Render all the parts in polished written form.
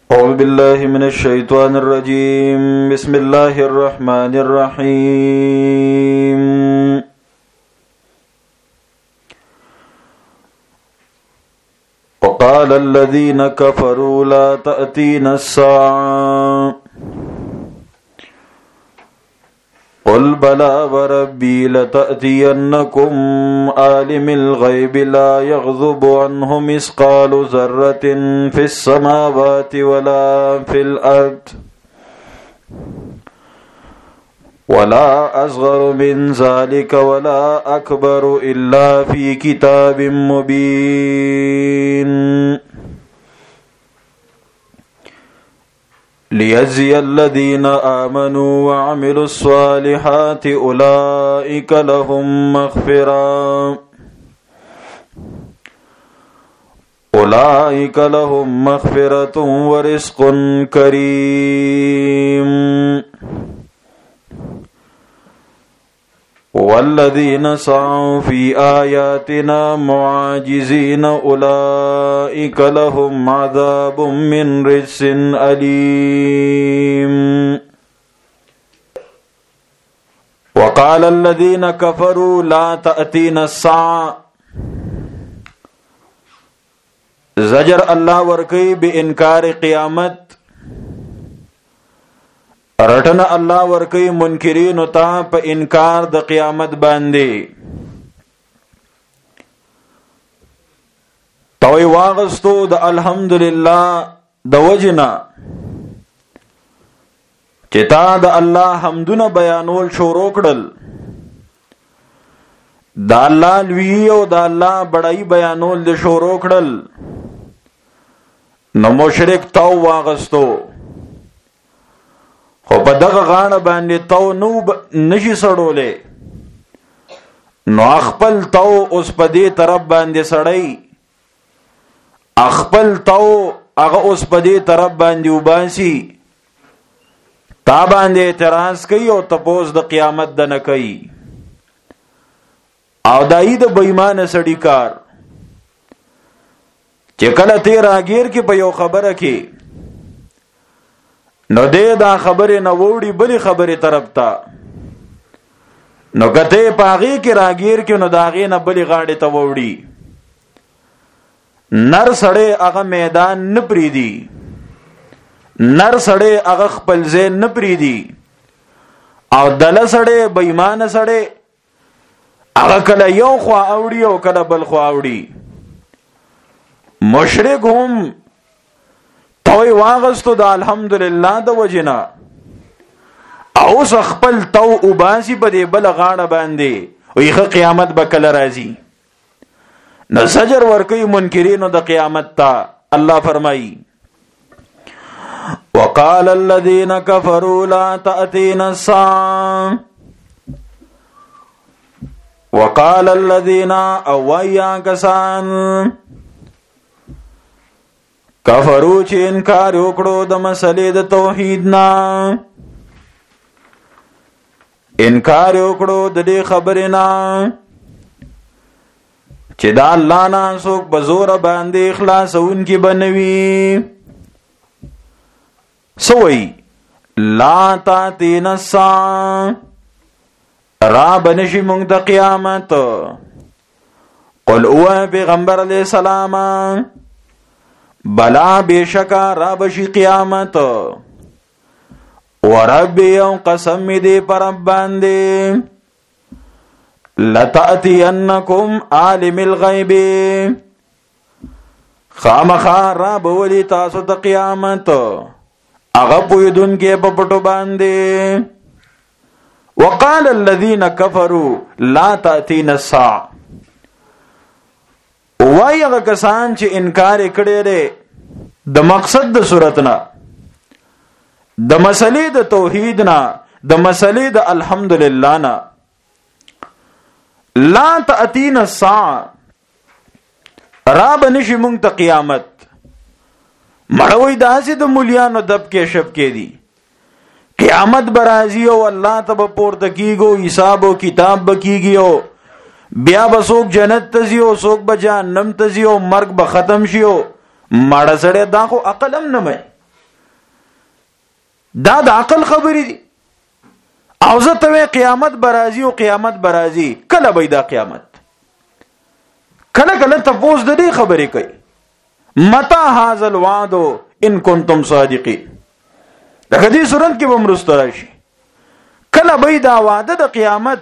أعوذ بالله من الشيطان الرجيم. بسم الله الرحمن الرحيم. وقال الذين كفروا لا تأتينا الساعة قل بلى وربي لتأتينكم عالم الغيب لا يغضب عنه مثقال ذرة في السماوات ولا في الأرض ولا أصغر من ذلك ولا أكبر إلا في كتاب مبين ليجزي الذين آمنوا وعملوا الصالحات أولئك لهم مغفرة ورزق كريم. والذين سعوا في آياتنا معاجزين أولئك لهم عذاب من رجس أليم. وقال الذين كفروا لا تأتينا الساعة. زجر الله ورکی بإنکار قیامت، رټنه الله ورکی منکرین ته په انکار د قیامت باندې. توي واغستو د الحمدلله د وجنا چې تا د الله حمدونه بیانول شروع کړل، د الله لوی او د الله بڑای بیانول د شروع کړل، نو مشرک تو واغستو خو په دغه غاڼه باندې تو نو نشي سړولې، نو خپل تو اوس په دې طرف باندې سړی، خپل تو هغه اوس په دې طرف باندې وباسي، تا باندې اعتراض کوي او تپوس د قیامت د نه کوي. او دای د بېمانه سړی کار چې کله ته راګیر کې په یو خبره کې، نو دې دا خبره نه وړي بلی خبره طرف ته، نو کته پاغي کې راګیر کې نو داغه نه بلی غاړه ته وړي. نر سړی هغه میدان نه پریدي، نر سړی هغه خپل ځای نه پریدي، او دل سړی بېمانه سړی هغه کله یو خوا اوړي او کله بل خوا اوړي. مشرک هم توي واغستو د الحمدلله د وجنا، او خپل تو وباسي په دې بل غاړه باندې، ویخه قیامت به کله راځي. نو زجر ورکوي منکرینو د قیامت ته. الله فرمایي وقال الذين كفروا لا تأتينا الساعة. وقال الذين اويا کسان کفرو چې انکار وکړو د مسلې د توحید نه، انکار وکړو د دې خبرې نه چې دا الله نه څوک په زور باندې خلاصون کې بنوي. سوئی لا تاتینا الساعة، را بنشي مونږ د قیامت. قل اوه پیغمبر علیہ السلام بلا بیشکا را بشی قیامت. وربی او قسم می دی پر رب باندې، لتأتینکم عالم الغیب، خامخا را بولی تاسو د قیامت اغا پویدون کې په پټو باندې. وقال الذين كفروا لا تأتينا الساعة. وای هغه کسان چې انکار کړي لري د مقصد د صورت نه، د مسلې د توحید نه، د مسلې د الحمدلله نه. لا تأتينا الساعة، را بنشي مونږ ته قیامت. مړوي داسې د مولیانو دب کې شپ کې دي، قیامت برازي او الله ته به پورته کیږي، حساب او کتاب به کیږي، او بیا به څوک جنت ته ځي او څوک به جهنم ته ځي، او مرګ به ختم شي. او ماړه سړی دا خو عقل هم نه مې، دا د عقل خبرې دي. او زه ته قیامت برازي او قیامت برازي، کله به دا قیامت؟ کله کله تفوز د دې خبرې کوي، متى هذا الوعد ان کنتم صادقین. د دې صورت کې به مرسته راشي، کله به دا وعده د قیامت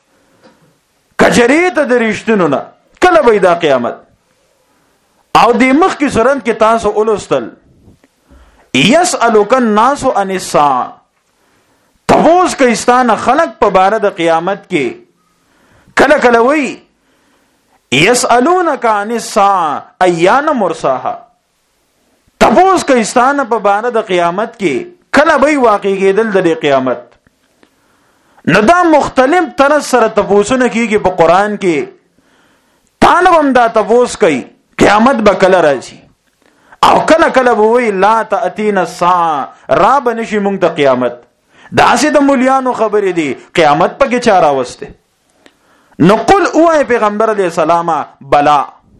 کجریت د رښتینو نه، کله به دا قیامت. او د مخ کی صورت کې تاسو اولستل یسألک الناس عن الساعه، تفوز کایستانه خلق په باره د قیامت کې. کله کله وی یسألونک عن الساعه ایان مرساها، تفوز کایستانه په باره د قیامت کې، کله به واقع کېدل د قیامت. نو دا مختلف طرز سره تفوسونه کیږي په قران کې. طالب هم دا تفوس کوي قیامت به کله راځي، او کله کله به وی لا تأتینا الساعه، را بنشي مونږ ته قیامت. دا سه د مولیانو خبرې دي، قیامت پکې چا راوسته. نو قل اوه پیغمبر علیہ السلام بلا،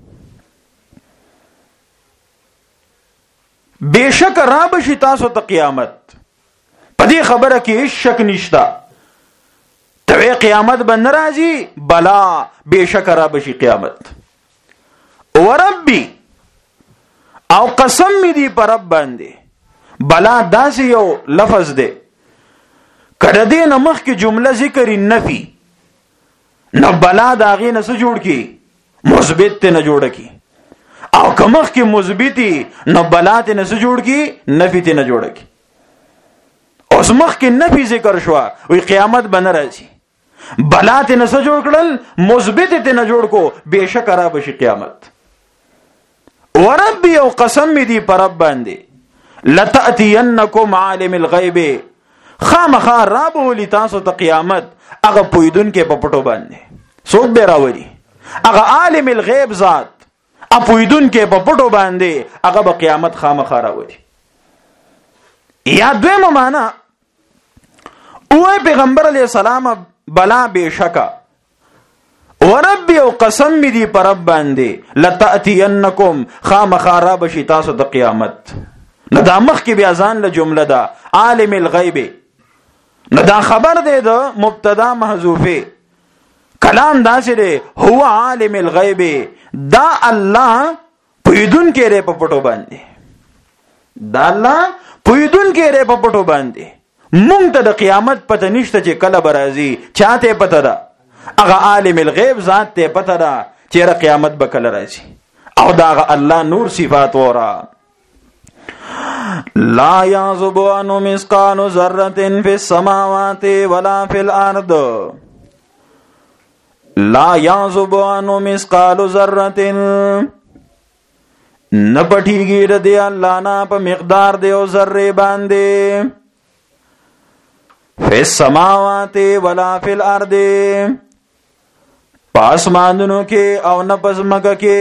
بیشک را بشي تاسو ته قیامت، په دې خبره کې هیڅ شک نشتا. ته قیامت به ناراضي، بلا بیشک را بشي قیامت. وربي او قسم می دی پر رب باندې، بلا داسې یو لفظ دی کله دې نمخ کې جمله ذکر نفي، نو بلا دا غي نه څه جوړ کی، مثبت ته نه جوړ کی. او کمخ کې مثبتی نو بلا ته نه څه جوړ کی، نفي ته نه جوړ کی. اوس مخ کې نفي ذکر شو، وی قیامت به نه راځي، بلا ته نه څه جوړ کړل، مثبت ته نه جوړ کو، بهشکه را بشي قیامت. وربي او قسم می دی پر رب باندې، لتأتینکم عالم الغیب، خامخا رابو لتاسو ته قیامت، هغه پویدون کې په پټو باندې څوک به راوړي، هغه عالم الغیب ذات اپویدون کې په پټو باندې هغه به قیامت خامخا راوړي. یا دویمه معنا او پیغمبر علیہ السلام بلا بشکا، وربي او قسم می دی پر رب باندې، لتأتینکم خامخا را بشي تاسو ته قیامت. نو دا مخ کې بیا ځان له جمله ده عالم الغیب، نو دا خبر دی د مبتدا محذوفه، کلام داسې دی هو عالم الغیب، دا الله پویدون کې ری په پټو باندې، دا الله پویدون کې ری په پټو باندې. مونږ ته د قیامت پته نشته چې کله برازي، چاته پته ده، هغه عالم الغیب ذات ته پته ده چې قیامت به کله راځي. او دا الله نور صفات ورا، لا يعزب عنه مثقال ذرة في السماوات ولا في الأرض، لا يعزب عنه مثقال ذرة، نپټیږي ردی الله نه په مقدار دی او ذره باندې، في السماوات ولا في الأرض، پاسمانونو کې او نه پزمکه کې،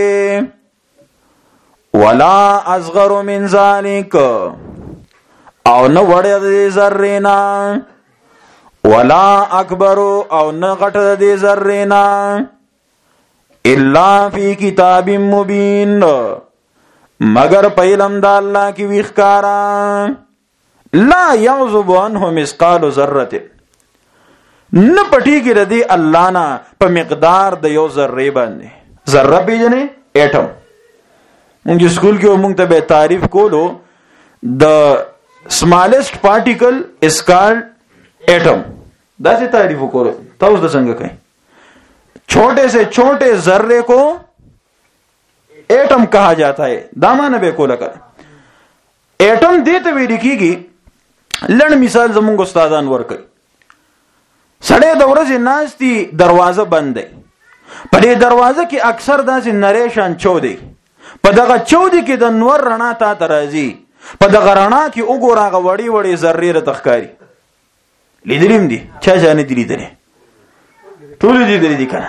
ولا اصغر من ذلك، او نه وړه د ذرینا، ولا اکبر او نه غټه د ذرینا، الا فی کتاب مبین، مگر په علم د الله کې وښکارا. لا يعزب عنه مثقال ذره، نه پټیږي ردی الله نه په مقدار د یو ذره باندې. ذره پیژنې اټم، مونږ سکول کې مونږ ته به تعریف کولو د smallest particle is called atom. دا سے تعریف کولو تاسو د څنګه کوي، چھوٹے سے چھوٹے ذرے کو ایٹم کہا جاتا ہے، دا معنی به کوله کړه. ایٹم دې ته ویل کیږي، لړ مثال زمونږ استادان ورکړي، سړی د ورځې ناشتي دروازه بند دی، په دې دروازه کې اکثر داسې نریشان چودي، په دغه چودي کې د نور رڼا تا ترازی، په دغه رڼا کې وګوراغه وړي وړي ذرې را تخکاری. لیدلیم دي چا ځانې دي لیدلې، ټول دي دي کنه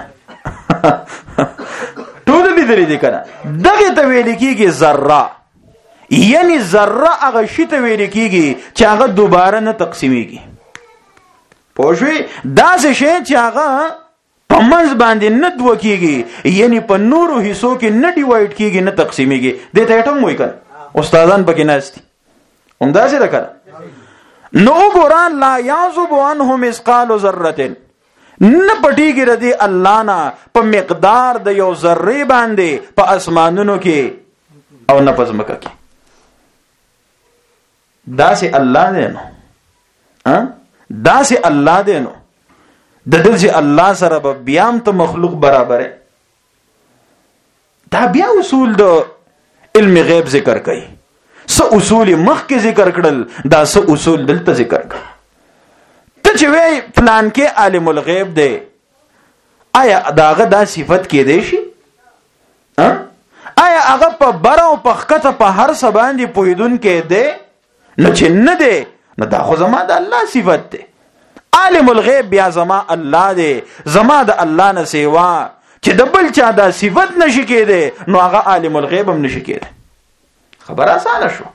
ټول دي دي کنه. دغه ته ویل کېږي ذره، یعنی ذره هغه شی ته ویل کېږي چې هغه دوباره نه تقسیمیږي. پوښوي داسې شی چې هغه په منځ باندې نه دوه کېږي، یعنی په نورو حصو کې نه ډیوایډ کېږي، نه تقسیمیږي. دې ته اټم وایي کنه، استادان پکې ناشتي همداسې ده کنه. نو ګوران لا یعزب عنه مثقال ذره نه پټیږي ردی الله نه په مقدار د یو ذره باندې په اسمانونو کې او نه په ځمکه کې. داسې الله دی نو داسې الله دی نو د دې الله سره به بیا هم ته مخلوق برابر. دا بیا اصول د علم غیب ذکر کوي. سو اصول مخکې ذکر کړل، دا سو اصول دلته ذکر کړل. ته چې وی فلان کې عالم الغیب دی، آیا داغه دا صفت کې دی شي؟ آیا هغه په بر او په ښکته په هر څه باندې پوهیدونکی دی؟ نو چې نه دی نو دا خو زما د الله صفت دی. عالم الغیب بیا زما الله دی. زما د الله نه سیوا چې د بل چا دا صفت نشي کېدی نو هغه عالم الغیب هم نشي کېدی. خبر آسانه شو.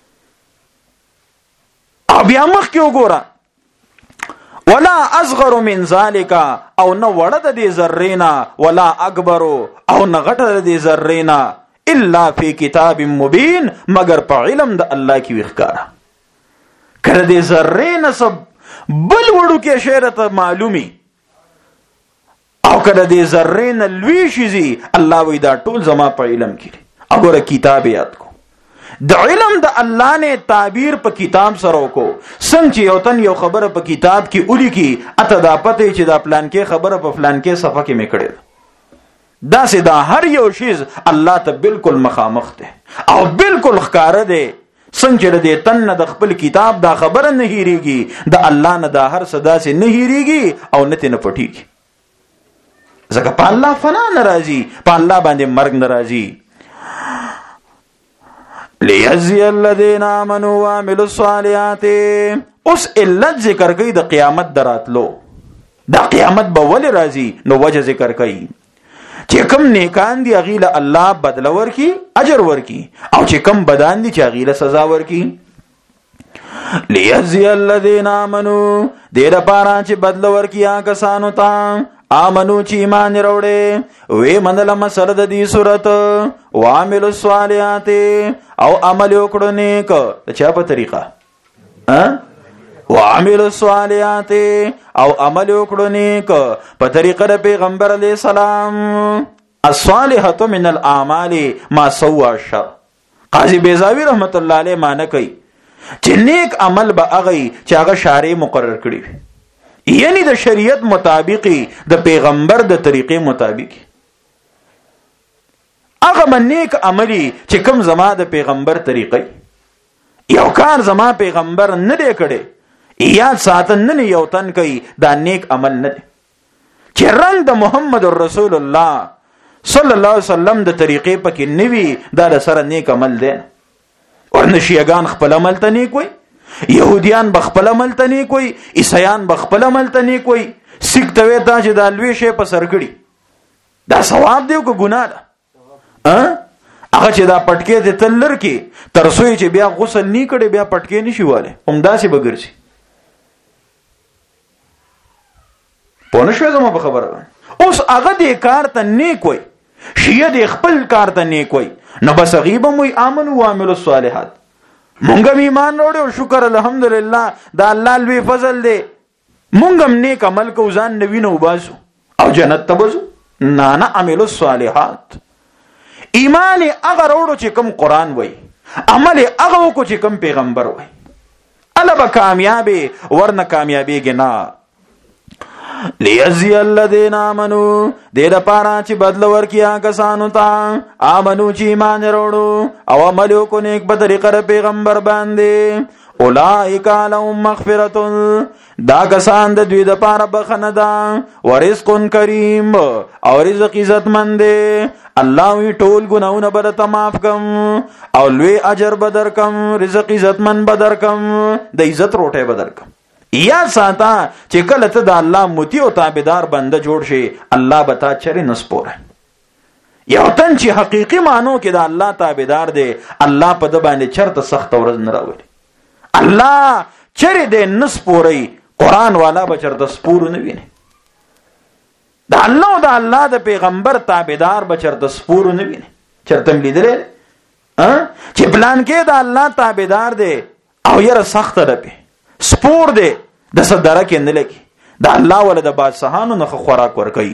او بیا مخکې وګوره، ولا اصغر من ذلك او نه وړه د دې ذرینا، ولا اکبر او نه غټه د دې ذرینا، الا فی کتاب مبین مگر په علم د الله کې وښکارا. کله دې ذرینا سب بل وړو کې شیرته معلومی او کله دې ذرینا لوی شي الله وی دا ټول زما په علم کې. وګوره کتاب یاد کو، د علم د الله نه تعبیر په کتاب سره وکړو. څنګه چې یو تن یو خبره په کتاب کې ولیکي، اته دا پته چې دا پلان کې خبره په فلان کې صفحه کې مې کړې، دا سه دا هر یو شیز الله ته بالکل مخامخ دی او بالکل ښکار دی. څنګه چې دې تن د خپل کتاب دا خبره نه هېریږي، د الله نه دا هر څه داسې نه هېریږي او نه تنه پټیږي. ځکه په الله فنا ناراضي، په الله باندې مرګ ناراضي. لیجزی الذین آمنوا وعملوا الصالحات. اوس علت ذکر کوي د قیامت دراتلو. دا قیامت به ولې راځي نو وجه ذکر کوي چې کم نیکان دي هغه له الله بدل ورکي، اجر ورکي، او چې کم بدان دي چې هغه له سزا ورکي. لیجزی الذین آمنوا دې لپاره چې بدل ورکي هغه کسانو ته آمنو چې ایمان وروړي وې منل مسله د دې صورت وعملوا الصالحات او عمل وکړو نیک. چا په طریقه وعملوا الصالحات او عمل وکړو نیک په طریقه د پیغمبر علی السلام. الصالحات من الاعمال ما سوى الشر. قاضی بیزاوی رحمت الله علیه معنی کوي چې نیک عمل به هغه چې هغه شارع مقرر کړی وي، یعنی د شریعت مطابقی د پیغمبر د طریقې مطابق. هغه نیک عملی چې کوم زما د پیغمبر طریقې، یو کار زما پیغمبر نه دی کړی، یاد ساتن نه یو تن کوي، دا نیک عمل نه دی. چې رنگ د محمد رسول الله صلی الله علیه وسلم د طریقې پکې نوی، دا د سره نیک عمل دی. ورنه شیعاګان خپل عمل ته نیک وي، یهودیان بخپل عمل ته نیک وي، عیسایان بخپل عمل ته نیک وي، سیک ته وې دا چې دا لوی شی په سر کړي دا ثواب دی او ګناه ده. هغه چې دا پټکې ته تلر کې ترسوی چې بیا غسل نه کړي بیا پټکې نشي واله همدا سي بګرسي. پونه شو زما په خبره. اوس هغه دې کار ته نیک وي، شیعه دې خپل کار ته نیک وي، نو بس غیبه موي امنو وعملوا الصالحات. مونږ ایمان وروړو، شکر الحمدلله، دا الله لوی فضل دی. مونږ هم نیک عمل کو ځان نوی نو باسو او جنت ته بزو. نه عملوا الصالحات. ایمان هغه وروړو چې کوم قران وای، عمل هغه کو چې کوم پیغمبر وای، الله به کامیابی ورنه کامیابی گنا. لیجزی الذین آمنوا دې لپاره چې بدل ورکړي هغه کسانو ته آمنو چې ایمان وروړو او عمل وکړو نیک په طریقه د پیغمبر باندې. اولئک لهم مغفرة دا کسان د دوی لپاره بخښنه ده، ورزق کریم او رزق عزتمند دی. الله وی ټول ګناونه به درته معاف کم او لوی اجر به درکم، رزق عزتمند به درکم، د عزت روټه به درکم. یا ساته چې کله ته د الله مطیع او تابعدار بنده جوړ شي، الله به تا چرې نسپوره. یو تن چې حقيقي مانو کې د الله تابعدار دی، الله په د باندې چرته سخت ورځ نه راوړي. الله چرې دې نسپوري، قران والا به چرته سپور نه ویني. د الله او د الله د پیغمبر تابعدار به چرته سپور نه ویني. چرته ملیدل چې پلان کې د الله تابعدار دی او یره سخت راپی سپور دی د صدره کې نه لګي د الله ول د بادشاہانو نه خوراک ورکوي.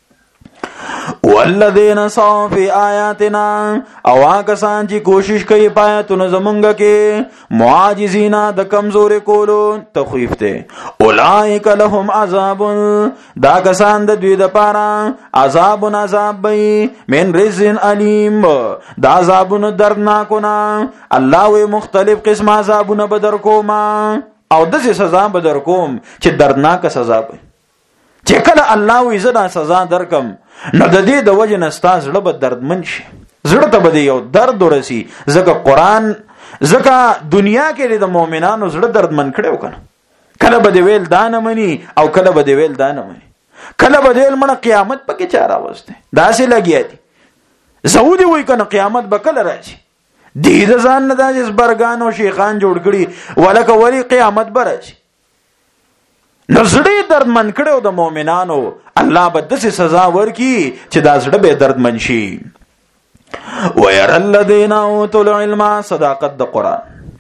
والذین سعوا فی آیاتنا او هغه سان چې کوشش کوي پایتونه زمونږ کې معاجزینا د کمزوري کولو تخویف ته اولئک لهم عذاب دا کسان د دوی د پاره عذاب وي من رزق علیم دا عذابونه دردناکونه الله وی مختلف قسم عذابونه بدر کوما او دغه سزا بدر کوم چې دردناک سزا وي چې کله الله وی زدا سزا درکم نو د دې د وجه نستا زړه به دردمن شي زړه ته به یو درد ورسی ځکه قرآن ځکه دنیا کې د مؤمنانو زړه دردمن کړو کنه کله به دی ویل دانه مني او کله به دی ویل دانه مني کله به دی ویل مړه قیامت پکې چاره واسطه داسې لګیا دي زودي وای کنه قیامت به کله راشي دې د ځان نه د برګان او شیخان جوړ کړي ولکه ولی قیامت به راشي نو زړه دردمن کړو د مؤمنانو الله به داسې سزا ورکي چې دا زړه به دردمن شي. وير الذين اوتوا العلم صداقت د قران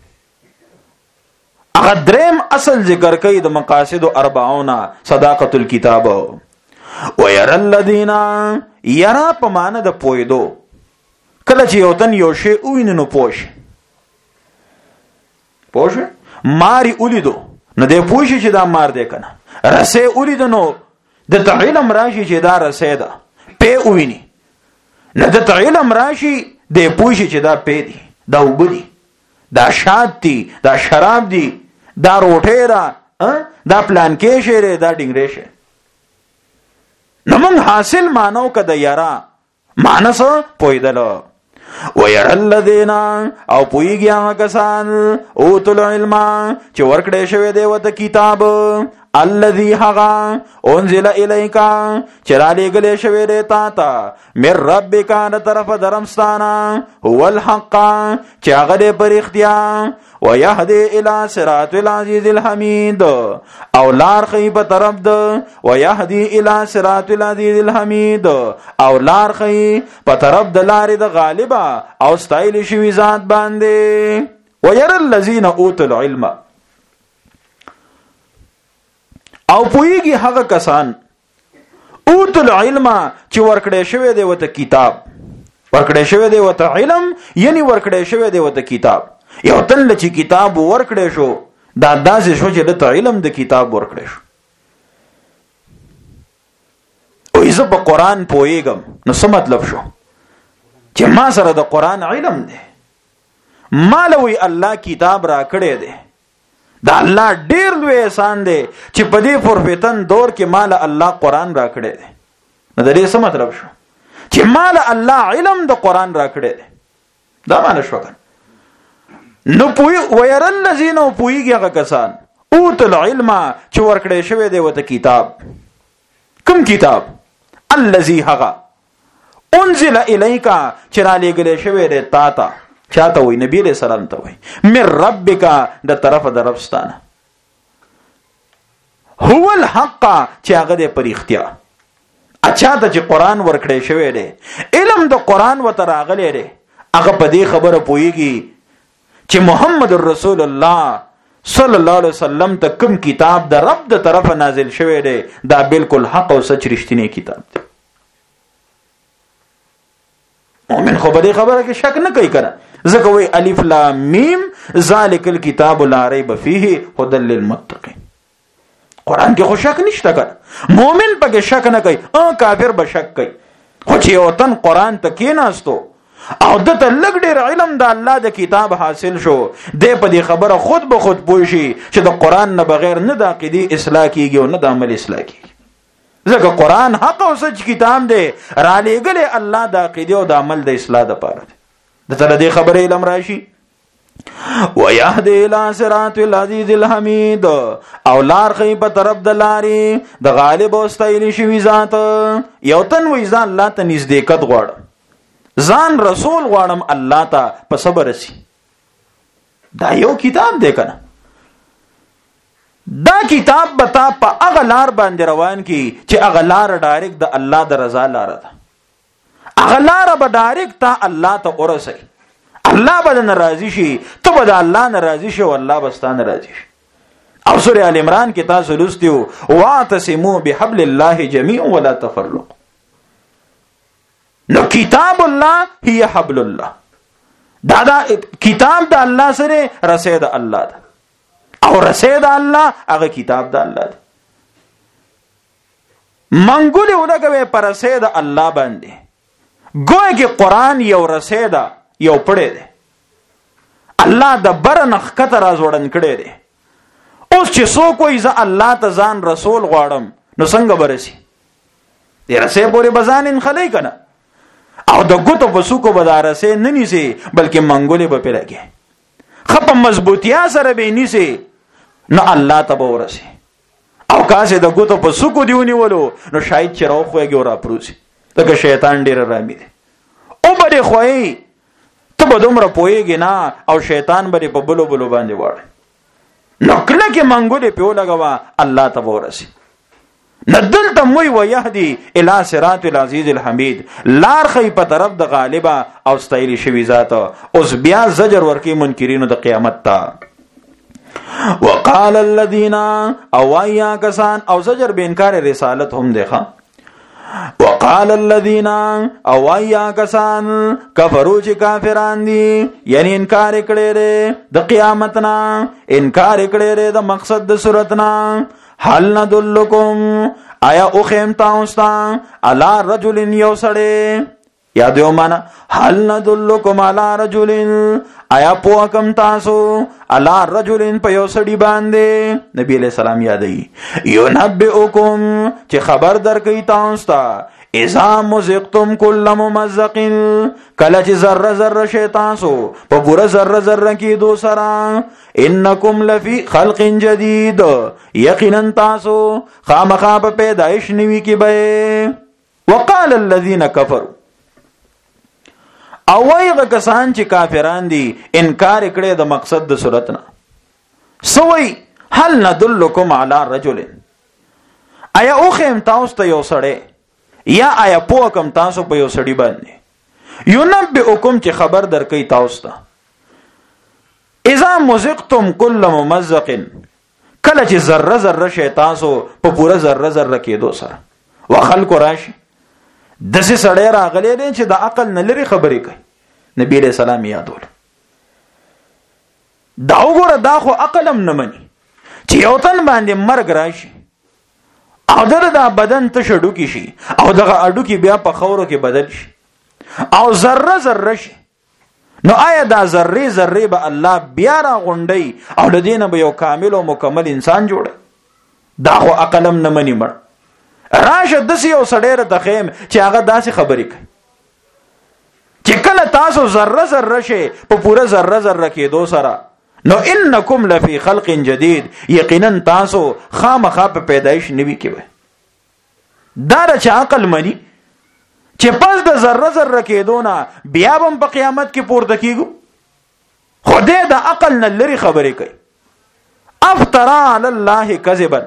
هغه دریم اصل ذکر کوي د مقاصد 40 صداقت الكتاب. وير الذين يرى په معنی د پویدو کله چې یو تن یو شی ویني پوښ ماری ولیدو نو دې پوښي چې دا مار دی کنه رسې ولیدنو د تعلم راشي چې دا رسې ده په ویني نه د تعلم راشي دې پوښي چې دا په دی دا وبدي دا شات دی دا شراب دی دا روټه را دا پلان کې شهره دا ډنګرې شه نو موږ حاصل مانو کده یارا مانس پویدل. وير الذين او پویږي هغه کسان اوتل علم چې ورکړې شوی دی وته کتاب الذي هغه انزل اليك چې را لېږلې شوی دی تا ته من ربک نه طرف درمستانه هو الحق چې هغه پر اختیا ويهدي الى صراط العزيز الحميد او لار خي په طرف د ويهدي الى صراط العزيز الحميد او لار خي په طرف د لارې د غالبا او ستایل شوی ذات باندې. وير الذين اوتوا العلم او پویږي هغه کسان اوتل علم چې ورکړې شوی دی وته کتاب ورکړې شوی دی وته علم یعنی ورکړې شوی دی وته کتاب یو تل چې کتاب ورکړې شو دا داسې شو چې د علم د کتاب ورکړې شو او زه په قران پویګم نو څه مطلب شو چې ما سره د قران علم دی مالوي الله کتاب را کړې دی دا الله ډیر لوی احسان دی چې په دې فورفتن دور کې مال الله قران را کړی دی. نو د دې څه مطلب شو چې مال الله علم د قران را کړی دی دا معنی شو کنه. نو پوی وير الذين پویږي هغه کسان اوتل علم چې ورکړی شوی دی وته کتاب کوم کتاب الذي هغه انزل اليك چې را لېږلې شوی دی تا ته چاته وي نبی علیہ السلام ته وي من ربک د طرف د ربستانه هو الحق چې هغه د پر اختیا اچھا ته چې قران ورکړې شوی دی علم د قران وته راغلی دی هغه په دې خبره پويږي چې محمد رسول الله صلی الله علیه وسلم ته کوم کتاب د رب د طرف نازل شوی دی دا بالکل حق او سچ رښتینی کتاب دی. مؤمن خو په دې خبره کې شک نه کوي کنه ځکه وی الف لام میم ذالک الکتاب لا ریب فیه هدى للمتقین قران کې خو شک نشته کنه مؤمن پکې شک نه کوي کافر به شک کوي خو چې وطن قران ته کېناستو او دته لګ ډېر علم د الله د کتاب حاصل شو دې په دې خبره خود به خود پوه شي چې د قران نه بغیر نه د عقیدې اصلاح کیږي او نه د عمل اصلاح کیږي ځکه قران حق او سچ کتاب دی را لېږلی الله د عقیدې او د عمل د اصلاح لپاره دی د تر دې خبرې علم راشي. ويهدي الى صراط العزيز الحميد او لار خي په طرف د لارې د غالب او ستایل شوی ذات یو تن وې ځان الله ته نږدېکت غواړم ځان رسول غواړم الله ته په صبر سي دا یو کتاب دی کنه دا کتاب بتا په هغه لار باندې روان کی چې هغه لار ډایرکټ د الله د رضا لار ده هغه لار به ډایرکټ ته الله ته ورسي الله به ناراضي شي ته به د الله ناراضي شي او الله به ستانه راضي شي او سورہ آل عمران کې تاسو لوستیو واعتصموا بحبل الله جميعا ولا تفرقوا. نو کتاب الله هي حبل الله، دا کتاب د الله سره رسید الله ده، او رسید الله هغه کتاب د الله ده. منګولې ولګوي پر رسید الله باندې، ګویا کې قرآن یو رسید یو پړې ده، الله د بر نخ کته را زوړن کړي دي. اوس چې څوک وایي زه الله ته ځان رسول غواړم نو څنګه برسي؟ دې رسې پورې بزان انخلی کنه، او د ګوتو په سوکو به دا رسې نه نیسي بلکې منګولې به پرې لګي، خپه مضبوطیا سره به نیسي نو الله ته به ورسي. او کاسې د ګوتو په سوکو دی ونیولو نو شاید چې راوخوږي او راپروسي، ځکه شیطان ډېر رامي دی. او به دې خوایي ته به دومره پوهېږي نه، او شیطان به دې په بلو بلو باندې واړي. نو کله کې منګولې پې ولګوه الله ته به ورسي. نه دلته موی ویهدي الی صراط العزیز الحمید، لار خی په طرف د غالبه او ستایلی شوي ذات. اوس بیا زجر ورکوي منکرینو د قیامت ته. وقال الذین، او وایا کسان، او زجر به انکار رسالت هم دیخوا. وقال الذین، او وایا کسان، کفرو چې کافران دي، یعنی انکار کړي لري د قیامت نه، انکار کړي لري د مقصد د صورت نه. حل ندلکم، آیا او خیمتا استا علا رجل یو سڑے، یاد یو مانا حل ندلکم علا رجل، آیا پوکم تاسو علا رجل پا یو سڑی باندے. نبی علیہ السلام یادئی یونبئکم چی خبر در کئی تاستا اذا مزقتم کل ممزقن، کلا چی ذر ذر شیطانسو پا بورا ذر ذر کی دو سرا. انکم لفی خلق جدید، یقینا تاسو خامخاب پیدائش نوی کی بے. وقال الذین کفروا، او وایغه کسان چې کافران دي انکار کړي د مقصد د صورتنا. سوئی هل ندلکم علی رجل، آیا او خیم تاسو ته یو سړی، یا آیا پوکم تاسو په یو سړی باندې، یونبئکم چې خبر درکې تاسو ته، اذا مزقتم کل ممزق، کله چې ذره ذره شي تاسو په پوره ذره ذره کېدو سره. وخلق راشي دسې سړی راغلی دی چې د عقل نه لري خبرې کوي. نبی علیہ السلام یادول دا وګوره، دا خو عقل هم نه مني چې یو تن باندې مرګ راشي او دا بدن ته شډوکی شي او دغه اډوکی بیا په خورو کې بدل شي او ذره ذره شي. نو آیا دا ذره ذره به الله بیا را غونډي او لدینه به یو کامل او مکمل انسان جوړي؟ دا خو عقل هم نه مني. مړ راشه دسی یو سړی راته خیم چې هغه داسې خبرې کوي چې کله تاسو ذره ذره شي په پوره ذره ذره کېدو سره، نو انکم لفی خلق جدید، یقینا تاسو خامخا په پیدایش نوی کې وي. دا چې عقل مني چې پس د ذره ذره کېدو نه بیا هم په قیامت کې پورته کېږو، خدای د عقل نه لري خبرې کوي. افترا علی الله کذبا،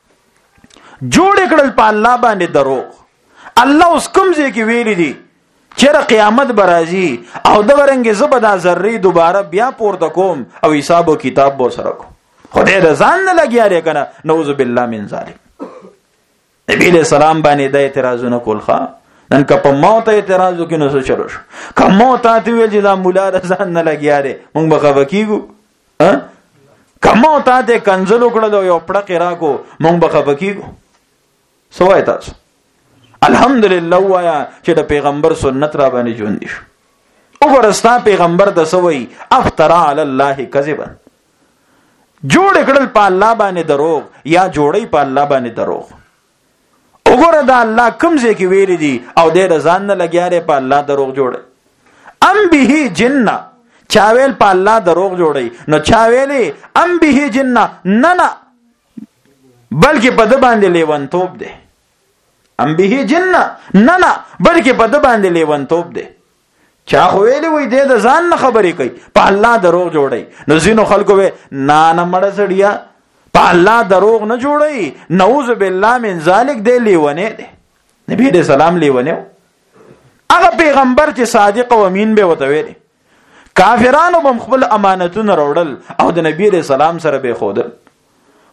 جوړ کړل په الله باندې دروغ. الله اوس کوم ځای کې ویلي دي چې قیامت برازي او د ورنګ زبدا ذری دوباره بیا پورته کوم او حساب او کتاب بو سره کو. خدای د ځان نه لګیا لري کنه، نعوذ بالله من ذلک. نبی علیہ السلام باندې د اعتراضونه کول ښا، نن که په موت اعتراض وکړو نو څه چلو شو؟ که موت ته ویل چې دا مولا د ځان نه لګیا لري مونږ به خفه کیږو. که موت ته کنځل وکړل او یو پړق راکو مونږ به خفه کیږو. سوای تاسو الحمدلله وایا چې د پیغمبر سنت را باندې ژوند دي. وګورستا پیغمبر د سوي افترا علی الله کذبا، جوړ کړل په الله باندې دروغ یا جوړی په الله باندې دروغ. وګوره دا الله کوم ځای کې ویل دي او د ځان نه لګیاره په الله دروغ جوړي. ام به جنہ، چاویل په الله دروغ جوړي، نو چاویلې ام به جنہ نه بلکې په د باندې لیونتوب دی. ام به جنہ نه بلکې په د باندې لیونتوب دی. چا خو ویلې وای د ځان نه خبرې کوي په الله دروغ جوړي. نو ځینو خلکو وې نه مړه سړیا په الله دروغ نه جوړي، نعوذ بالله من ذلک دی لیونه دی. نبی دې سلام لیونه هغه پیغمبر چې صادق او امین به وته ویلي. کافرانو بم خپل امانتونه وروړل او د نبی دې سلام سره به خودل.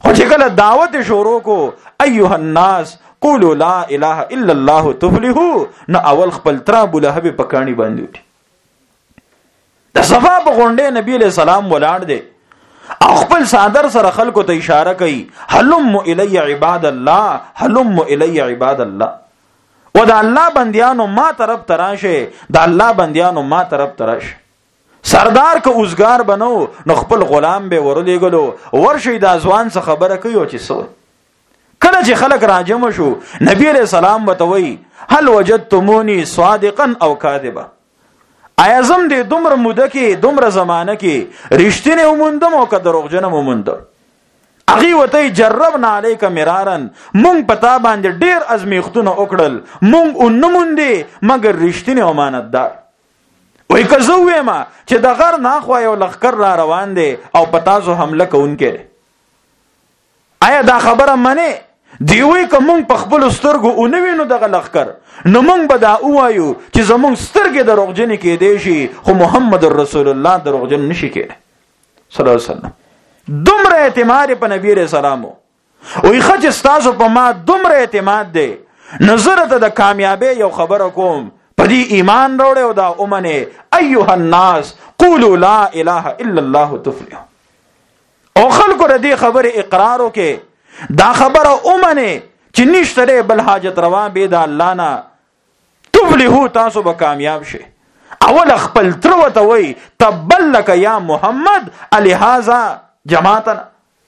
خو چې کله دعوت شروع کو ایها الناس قولوا لا اله الا الله تفلحوا، نو اول خپل تر ابو لهب په کانی باندې وټي. د صفا په غونډه نبی علیہ السلام ولاړ دی او خپل صادر سره خلکو ته اشاره کوي حلم الی عباد الله، حلم الی عباد الله. و د الله بندیانو ما طرف تراشه، د الله بندیانو ما طرف تراشه. سردار که اوزګار بنو نو خپل غلام به ورلېګلو ورشي د ځوان څخه خبره کوي او چې سو کله چې خلک راجم شو نبی علیہ السلام وتوي هل وجدتمونی صادقا او کاذبا، آیا زم دې دومره موده کې دومره زمانه کې رښتینه وموندم او که دروغجن وموندم؟ اغي وته جربنا علیک مرارن، مونږ پتا باندې ډیر ازمیختونه وکړل، مونږ اونموندې مگر رښتینه امانتدار. وای که زه وایم چې د غر ناخوا یو لخر را روان دی او پتا زو حمله کوونکی، آیا دا خبره منه؟ دی وی که مونږ په خپل سترګو اونوینو دغه لخر، نو مونږ به دا وایو چې زمونږ سترګې دروغجن کېدې شي خو محمد رسول الله دروغجن نشي کېدی صلی الله علیه وسلم. دومره اعتماد په نبی رسول الله وی خچ استاسو په ما دومره اعتماد دی، نظر ته د کامیابی یو خبره کوم پدی ایمان روڑے او دا امنے ایوہ الناس قولوا لا الہ الا اللہ تفلحوا. او خلقو ردی خبر اقرارو کے دا خبر امنے چی نشترے بل حاجت روا بید اللہ نا تفلحوا تاسو با کامیاب شے. اول اخپل تروتوی تبل لک یا محمد الہذا جماعتنا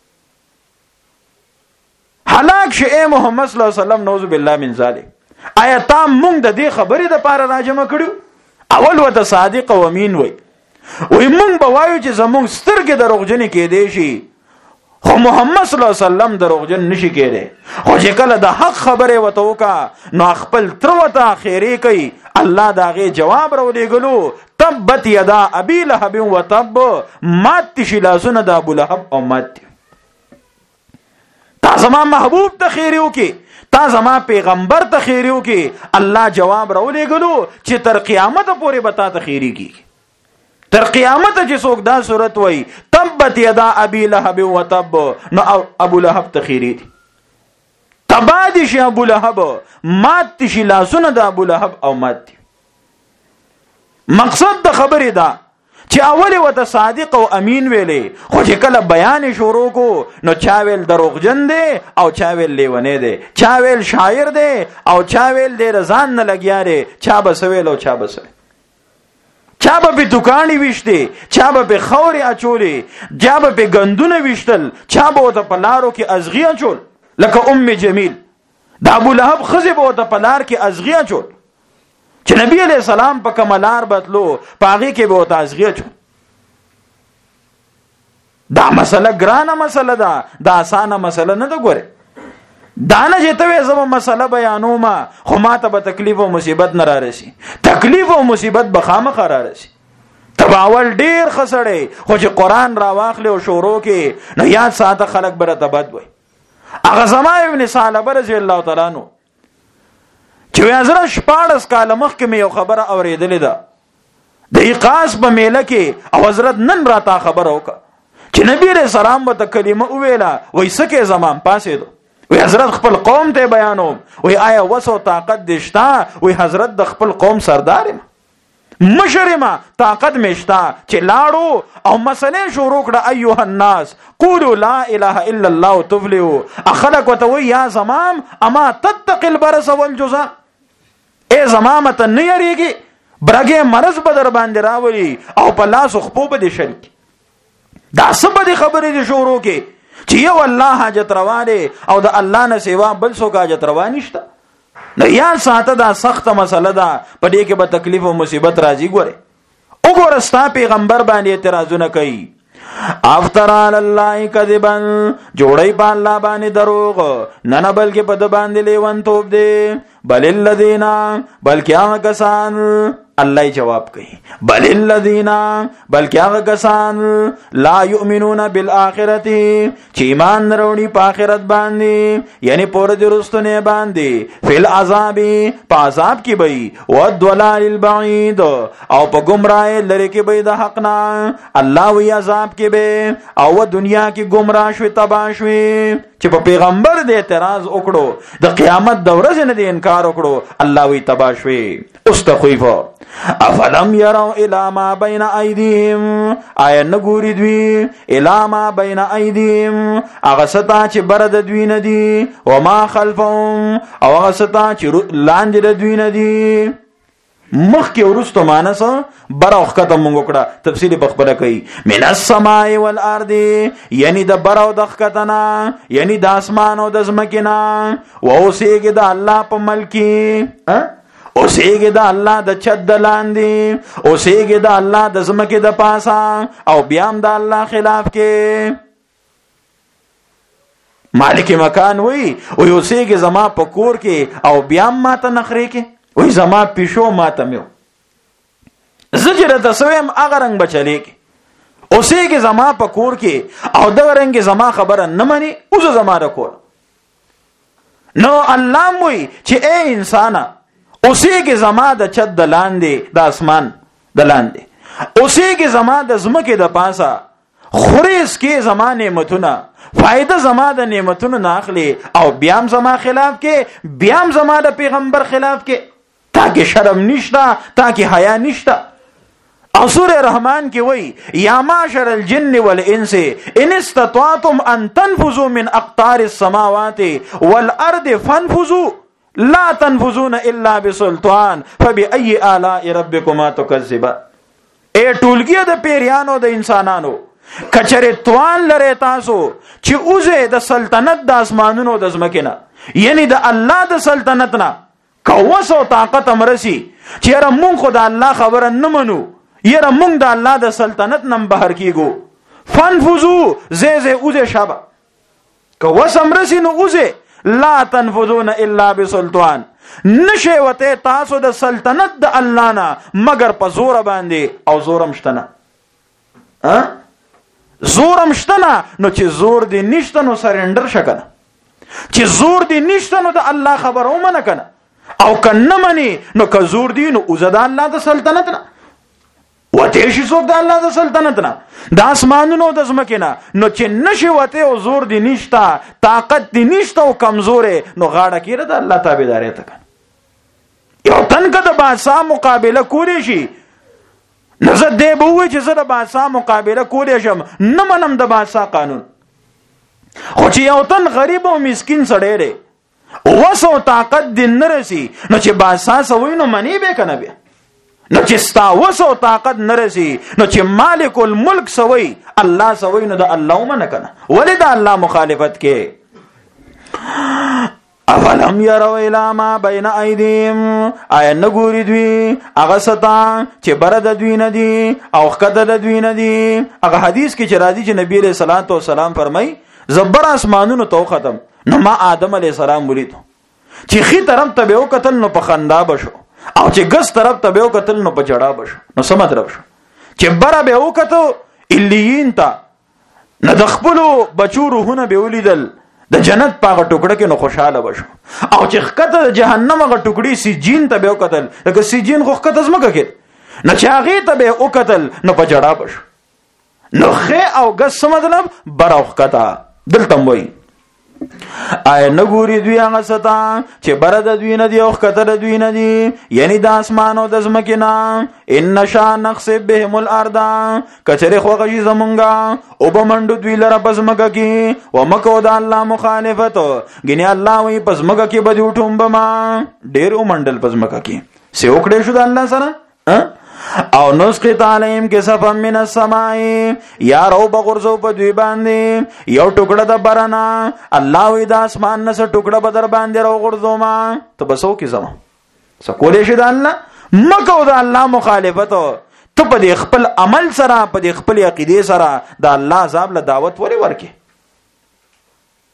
حلاک شے اے محمد صلی اللہ علیہ وسلم نعوذ باللہ من ذالک. آیا تا مونږ د دې خبرې د پاره راجمع کړو؟ اول وته صادق او امین وای مونږ به وایو چې زمونږ سترګې دروغجن کېدې شي خو محمد صلی الله علیه وسلم دروغجن نشي کېدی. خو چې کله د حق خبره وته وکا نو خپل تر وته خیری کوي، الله داغه جواب راولېګلو تبت یدا ابي لهب وتب، مات شي لاسونه د ابو لهب او مات. تا زما محبوب ته خیری وکي، تا زما پیغمبر ته خیری وکي، الله جواب راولېګلو چې تر قیامت پورې به تا ته خیری کی. تر قیامت چې څوک دا صورت وای تبت یدا ابي لهب وتب، نو ابو لهب ته خیری دي تباد شي ابو لهب، مات شي لاسونه د ابو لهب او مات. مقصد د خبرې دا چې اول وته صادق او امین ویلې، خو چې کله بیان شروع کو نو چا ویل دروغجن دی او چا ویل لیونه دی، چا ویل شاعر دی او چا ویل دی رضان نه لګیا دی، چا بسویل او چا بسویل، چا به دکانی وشته، چا به خوري اچولې، چا به غندونه وشتل، چا به ته پلارو کې ازغی اچول لکه ام جمیل. د ابو لهب خزه به ته پلار کې ازغی اچول چې نبی علیہ السلام په کملار بتلو پاغي کې به ته ازغی اچول. دا مسله ګرانه مسله ده، دا اسانه مسله نه ده. ګوره دانه چې ته زما مسله بیانوم خو ما ته به تکلیف او مصیبت نه را رسی، تکلیف او مصیبت به خامخا را رسی. تباول ډیر خسړې خو چې قران را واخلې او شروع کې نو یاد ساته خلق بره تبد وي. هغه زما ابن ثعلبه رضی الله تعالی عنہ چې حضرت شپاړس کاله مخکې مې یو خبره اورېدلې ده د ایقاس په میله کې، او حضرت نن راته خبره وکړه چې نبی رسول الله ته کلمه ویله وای سکه زمان پاسې دو وی حضرت خپل قوم ته بیانوم، وی آیا وسو طاقت دشتا؟ وی حضرت د خپل قوم سردارم مشرما طاقت مشتا چې لاړو او مسله شروع کړه ایها الناس قولوا لا اله الا الله تفلحوا. اخلق وتوي یا زمام اما تتق البرص والجزا، اے زمام ته نه یریږي برګه مرز بدر باندې راولي او په لاس خپو به شریک. دا سبه دي خبرې دي شروع کې چې یو الله حاجت روا دی او د الله نه سیوا بل څوک حاجت روا نشته. نو یا ساته دا سخت مسله ده، په دې کې به تکلیف او مصیبت راځي. ګوره وګوره ستا پیغمبر باندې اعتراضونه کوي، افتر علی الله کذبا، جوړی په الله باندې دروغ، نه نه بلکې په د باندې لیوان توپ دی، بل الذین، بلکې هغه کسان الله جواب کوي بل الذین بلکې هغه کسان لا یؤمنون بالآخرته چې ایمان وروړي په آخرت باندې یعنی پر درستونه باندې فل عذاب په عذاب کې وي او ضلال البعید او په گمراه لری کې وي د حق نه الله وی عذاب کې به او دنیا کې گمراه شوي تباہ شوي چې په پیغمبر د اعتراض وکړو د قیامت د ورځې نه د انکار وکړو الله وی تباہ شوي استخویف افلم يروا الى ما بين ايديهم آیا نګوري دوی الى ما بين ايديهم هغه ستا چې بر د دوی نه دي او ما خلفهم او هغه ستا چې لاندې د دوی نه دي مخ کې ورستو مانس بر او خطه مونږ کړه تفصیلی بخبره کوي من السماء والارض یعنی د بر او د خطنا یعنی د اسمان او د زمکنا او اوسېګه د الله په ملکی اوسېګه د الله د چد لاندې اوسېګه د الله د زمکه د پاسا او بیام د الله خلاف کې مالک مکان وی او اوسېګه زما په کور کې او بیام ماته نخري کې وی زما پیشو ماته میو زجر تسویم اگر رنگ بچلې کې اوسېګه زما په کور کې او د رنگ زما خبره نه مني اوس زما د کور نو الله وی چې اے انسانا اوسېګه زما د چد د لاندې د اسمان د لاندې اوسېګه زما د زمکه د پاسا خوريس کې زما نعمتونه فائدہ زما د نعمتونو ناخلي او بیام زما خلاف کې بیام زما د پیغمبر خلاف کې تاکي شرم نشتا تاکي حیا نشتا او سورہ رحمان کې وای یا معاشر الجن والانس ان استطعتم ان تنفذوا من اقطار السماوات والارض فانفذوا لا تنفذون الا بسلطان فبأي آلاء ربكما تكذبان اے ټولګي د پیریانو د انسانانو کچره توان لره تاسو چې اوزه د سلطنت د اسمانونو د زمکینه یعنی د الله د سلطنت نه کوسو طاقت امرسي چې را مونږ خو د الله خبره نه منو یره مونږ د الله د سلطنت نم بهر کیګو فنفذو زه اوزه شابه کوس امرسي نو اوزه لا تنفذون الا بسلطان نشه وته تاسو د سلطنت د الله نه مگر په زور باندې او زورم شتنه زورم شتنه نو چې زور دی نشته نو سرندر شکنه چې زور دی نشته نو د الله خبر او منه کنه او کنه منی نو که زور دی نو اوزه د الله د سلطنت نه وته شي څوک د الله د سلطنت نه د اسمانونو د زمکینه نو چې نشي وته او زور دی نشتا طاقت دی نشتا او کمزورې نو غاړه کېره د الله تابعداري ته کنه یو تن کده بادشاہ مقابله کولی شي نزه دی به وای چې زه د بادشاہ مقابله کولی شم نه منم د بادشاہ قانون خو چې یو تن غریب او مسکین سړی دی وسو طاقت دین نرسي نو چې بادشاہ سوي نو منی به کنه بیا نو چې ستا وسو طاقت نرسي نو چې مالک الملک سوي الله سوي نو د الله منه کنه ولې د الله مخالفت کې افلم يروا الى ما بين ايديهم اي نګوري دوی هغه ستا چې بر د دوی نه دي او خدای د دوی نه دي هغه حدیث کې چې راځي چې نبی عليه الصلاه والسلام فرمای زبر اسمانونو تو ختم نو ما آدم علیہ السلام ولید چې خي طرف ته به وکتل نو په خندا بشو او چې ګس طرف ته به وکتل نو په جړا بشو نو څه مطلب شو چې بره به وکتو الیین تا نه د خپل بچو روحونه به ولیدل د جنت پاغه ټوکړه کې نو خوشاله بشو او چې خکته د جهنم غ ټوکړي سجین ته به وکتل لکه سجین خو خکته زمکه کې نه چې هغه ته به وکتل نو په جړا بشو نو خې او ګس مطلب بره وکتا دلته وای آیا نګوري دوی هغه ستا چې بر د دوی نه دی او خطر د دوی نه دی یعنی د اسمان او د زمکه نه ان نشا نخسب بهم الارض کچره خوږی زمونږه او بمنډو دوی لره پزمکه کې و مکو د الله مخالفت غنی الله وی پزمکه کې بده وټوم بما ډیر ومنډل پزمکه کې سی وکړې شو د الله سره او نسقط عليهم كسفا من السماء یا رو بغرزو په دوی باندې یو ټوکړه د برنا الله وی د اسمان نه څه ټوکړه بدر باندې رو غرزو ما ته بسو کې زما سکولې شه د الله مکو د الله مخالفت ته په خپل عمل سره په خپل عقیده سره د الله عذاب له دعوت وري ورکې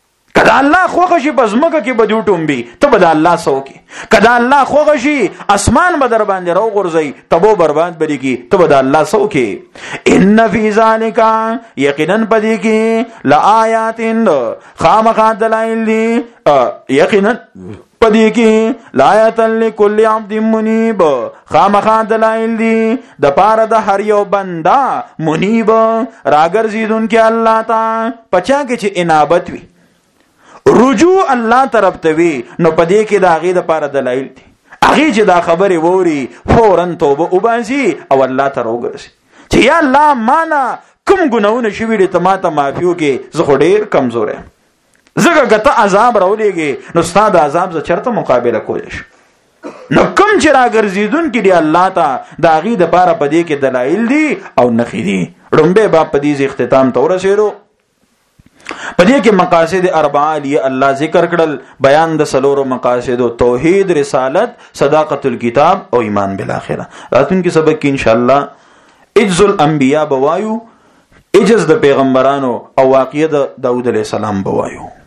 کدا الله خوښ شي پس مکه کې بدو ټومبي ته به د الله سوکي کدا الله خوښ شي اسمان به در باندې راو غورځي تبو برباد بری کی ته به د الله سوکي ان فی ذالک یقینا پدې کې لآیات خامخا دلائل دي یقینا پدې کې لآیات لکل عبد منیب خامخا دلائل دي د پاره د هر یو بندا منیب راګرځیدون کې الله تا پچا کې چې انابت وي رجوع الله طرف ته وي نو پدې کې د هغه د پاره دلایل دي هغه چې دا خبره ووري فورن توبه وباسي او الله ته راوګرځي چې یا الله معنا کوم ګناونه شوي دي ته ماته معافيو کې زه خو ډېر کمزور یم زګه ګټه عذاب راولېږي نو ستاسو د عذاب ز چرته مقابله کولای شي نو کوم چې راګرځیدون کې دی الله ته د هغه د پاره پدې کې دلایل دي او نخې دي رومبه با پدې اختتام ته ورسېرو پدې کې مقاصد اربعه لیه الله ذکر کړل بیان د سلورو مقاصد توحید رسالت صداقت الكتاب او ایمان بالاخره راتونکو سبق کې ان شاء الله اجز الانبیاء بوایو اجز د پیغمبرانو او واقعه د داوود علیه السلام بوایو